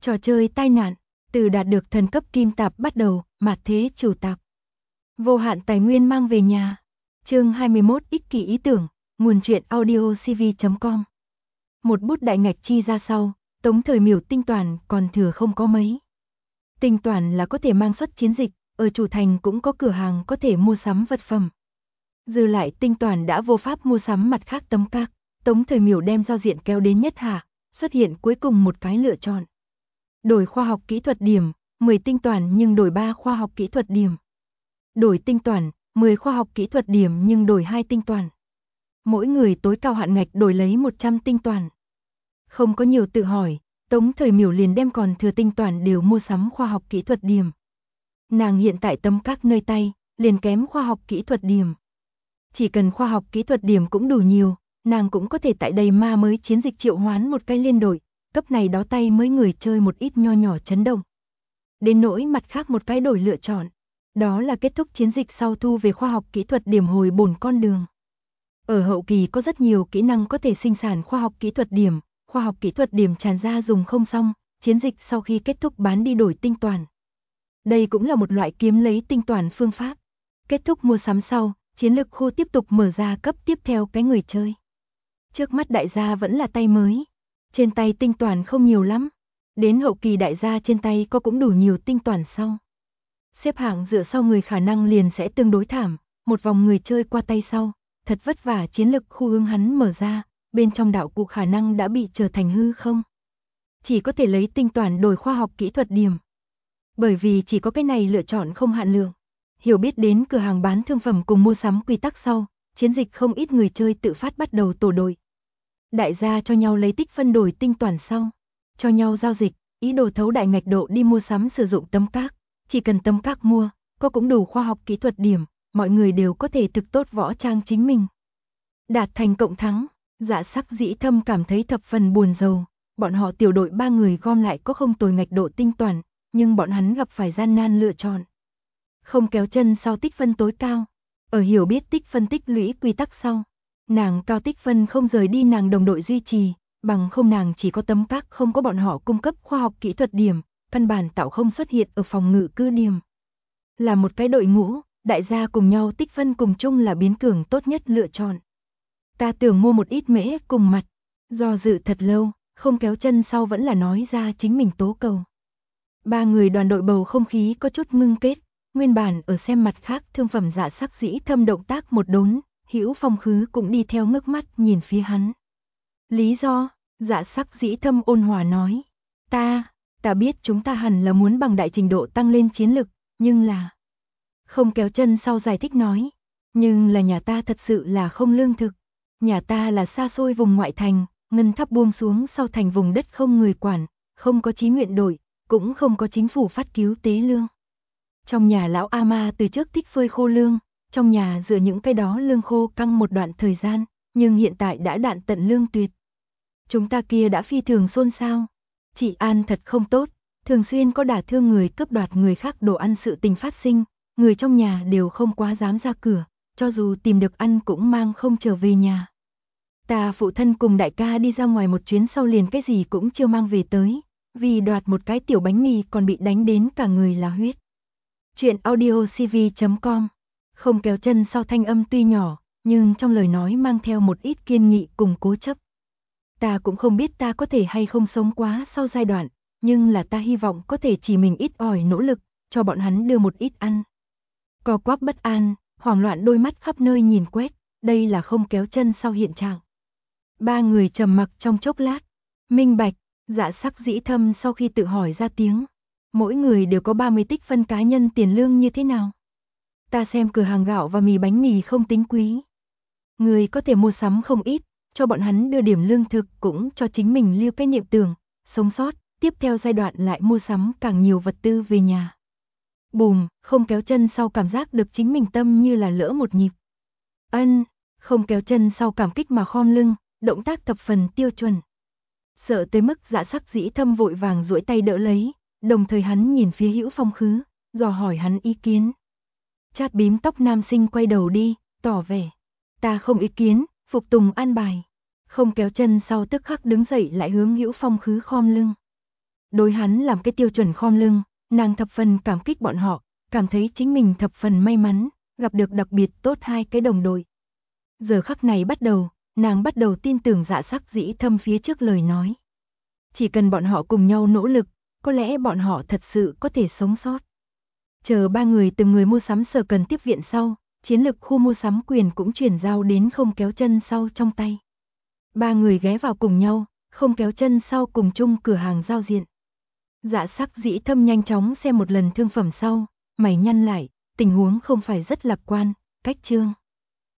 Trò chơi tai nạn, từ đạt được thần cấp kim tạp bắt đầu, mạt thế chủ tạp. Vô hạn tài nguyên mang về nhà. Chương 21 ích kỷ ý tưởng, nguồn truyện audiocv.com. Một bút đại ngạch chi ra sau, Tống Thời Miểu tinh toàn còn thừa không có mấy. Tinh toàn là có thể mang xuất chiến dịch, ở chủ thành cũng có cửa hàng có thể mua sắm vật phẩm. Dư lại tinh toàn đã vô pháp mua sắm mặt khác tấm các, Tống Thời Miểu đem giao diện kéo đến nhất hạ, xuất hiện cuối cùng một cái lựa chọn. Đổi khoa học kỹ thuật điểm, 10 tinh toàn nhưng đổi 3 khoa học kỹ thuật điểm. Đổi tinh toàn, 10 khoa học kỹ thuật điểm nhưng đổi 2 tinh toàn. Mỗi người tối cao hạn ngạch đổi lấy 100 tinh toàn. Không có nhiều tự hỏi, Tống Thời Miểu liền đem còn thừa tinh toàn đều mua sắm khoa học kỹ thuật điểm. Nàng hiện tại tấm các nơi tay, liền kém khoa học kỹ thuật điểm. Chỉ cần khoa học kỹ thuật điểm cũng đủ nhiều, nàng cũng có thể tại đây ma mới chiến dịch triệu hoán một cái liên đội, cấp này đó tay mới người chơi một ít nho nhỏ chấn động. Đến nỗi mặt khác một cái đổi lựa chọn, đó là kết thúc chiến dịch sau thu về khoa học kỹ thuật điểm hồi bổn con đường. Ở hậu kỳ có rất nhiều kỹ năng có thể sinh sản khoa học kỹ thuật điểm, khoa học kỹ thuật điểm tràn ra dùng không xong, chiến dịch sau khi kết thúc bán đi đổi tinh toàn. Đây cũng là một loại kiếm lấy tinh toàn phương pháp. Kết thúc mua sắm sau, chiến lực khu tiếp tục mở ra cấp tiếp theo cái người chơi. Trước mắt đại gia vẫn là tay mới. Trên tay tinh toàn không nhiều lắm. Đến hậu kỳ đại gia trên tay có cũng đủ nhiều tinh toàn sau. Xếp hạng dựa sau người khả năng liền sẽ tương đối thảm. Một vòng người chơi qua tay sau, thật vất vả chiến lực khu hướng hắn mở ra, bên trong đạo cụ khả năng đã bị trở thành hư không. Chỉ có thể lấy tinh toàn đổi khoa học kỹ thuật điểm. Bởi vì chỉ có cái này lựa chọn không hạn lượng. Hiểu biết đến cửa hàng bán thương phẩm cùng mua sắm quy tắc sau, chiến dịch không ít người chơi tự phát bắt đầu tổ đội. Đại gia cho nhau lấy tích phân đổi tinh toàn sau, cho nhau giao dịch, ý đồ thấu đại ngạch độ đi mua sắm sử dụng tấm các, chỉ cần tấm các mua, có cũng đủ khoa học kỹ thuật điểm, mọi người đều có thể thực tốt võ trang chính mình. Đạt thành cộng thắng, Dạ Sắc Dĩ Thâm cảm thấy thập phần buồn rầu, bọn họ tiểu đội 3 người gom lại có không tồi ngạch độ tinh toàn, nhưng bọn hắn gặp phải gian nan lựa chọn. Không kéo chân sau tích phân tối cao, ở hiểu biết tích phân tích lũy quy tắc sau, nàng cao tích phân không rời đi nàng đồng đội duy trì, bằng không nàng chỉ có tấm các không có bọn họ cung cấp khoa học kỹ thuật điểm, căn bản tạo không xuất hiện ở phòng ngự cư điểm. Là một cái đội ngũ, đại gia cùng nhau tích phân cùng chung là biến cường tốt nhất lựa chọn. Ta tưởng mua một ít mễ cùng mặt, do dự thật lâu, không kéo chân sau vẫn là nói ra chính mình tố cầu. 3 người đoàn đội bầu không khí có chút ngưng kết, nguyên bản ở xem mặt khác thương phẩm Dạ Sắc Dĩ Thâm động tác một đốn, Hữu Phong Khứ cũng đi theo ngước mắt nhìn phía hắn. Lý do, Dạ Sắc Dĩ Thâm ôn hòa nói, ta biết chúng ta hẳn là muốn bằng đại trình độ tăng lên chiến lực, nhưng là... Không kéo chân sau giải thích nói, nhưng là nhà ta thật sự là không lương thực, nhà ta là xa xôi vùng ngoại thành, ngân tháp buông xuống sau thành vùng đất không người quản, không có chí nguyện đội, cũng không có chính phủ phát cứu tế lương. Trong nhà lão ama từ trước thích phơi khô lương, trong nhà dựa những cái đó lương khô căng một đoạn thời gian, nhưng hiện tại đã đạn tận lương tuyệt. Chúng ta kia đã phi thường xôn xao, trị an thật không tốt, thường xuyên có đả thương người cướp đoạt người khác đồ ăn sự tình phát sinh, người trong nhà đều không quá dám ra cửa, cho dù tìm được ăn cũng mang không trở về nhà. Ta phụ thân cùng đại ca đi ra ngoài một chuyến sau liền cái gì cũng chưa mang về tới, vì đoạt một cái tiểu bánh mì còn bị đánh đến cả người là huyết. Chuyện audiocv.com. Không kéo chân sau thanh âm tuy nhỏ, nhưng trong lời nói mang theo một ít kiên nghị cùng cố chấp. Ta cũng không biết ta có thể hay không sống quá sau giai đoạn, nhưng là ta hy vọng có thể chỉ mình ít ỏi nỗ lực, cho bọn hắn đưa một ít ăn. Co quắp bất an, hoảng loạn đôi mắt khắp nơi nhìn quét, đây là không kéo chân sau hiện trạng. 3 người trầm mặc trong chốc lát, minh bạch, Dạ Sắc Dĩ Thâm sau khi tự hỏi ra tiếng. Mỗi người đều có 30 tích phân cá nhân tiền lương như thế nào? Ta xem cửa hàng gạo và mì bánh mì không tính quý. Người có thể mua sắm không ít, cho bọn hắn đưa điểm lương thực cũng cho chính mình lưu cái niệm tưởng, sống sót, tiếp theo giai đoạn lại mua sắm càng nhiều vật tư về nhà. Bùm, không kéo chân sau cảm giác được chính mình tâm như là lỡ một nhịp. Không kéo chân sau cảm kích mà khom lưng, động tác thập phần tiêu chuẩn. Sợ tới mức Dạ Sắc Dĩ Thâm vội vàng duỗi tay đỡ lấy, đồng thời hắn nhìn phía Hữu Phong Khứ, dò hỏi hắn ý kiến. Chát bím tóc nam sinh quay đầu đi, tỏ vẻ. Ta không ý kiến, phục tùng an bài. Không kéo chân sau tức khắc đứng dậy lại hướng Hữu Phong Khứ khom lưng. Đối hắn làm cái tiêu chuẩn khom lưng, nàng thập phần cảm kích bọn họ, cảm thấy chính mình thập phần may mắn, gặp được đặc biệt tốt hai cái đồng đội. Giờ khắc này bắt đầu, nàng bắt đầu tin tưởng Dạ Sắc Dĩ Thâm phía trước lời nói. Chỉ cần bọn họ cùng nhau nỗ lực, có lẽ bọn họ thật sự có thể sống sót. Chờ ba người từng người mua sắm sở cần tiếp viện sau, chiến lực khu mua sắm quyền cũng chuyển giao đến Không Kéo Chân Sau trong tay. Ba người ghé vào cùng nhau, Không Kéo Chân Sau cùng chung cửa hàng giao diện. Dạ Sắc Dĩ Thâm nhanh chóng xem một lần thương phẩm sau, mày nhăn lại, tình huống không phải rất lạc quan, cách Trương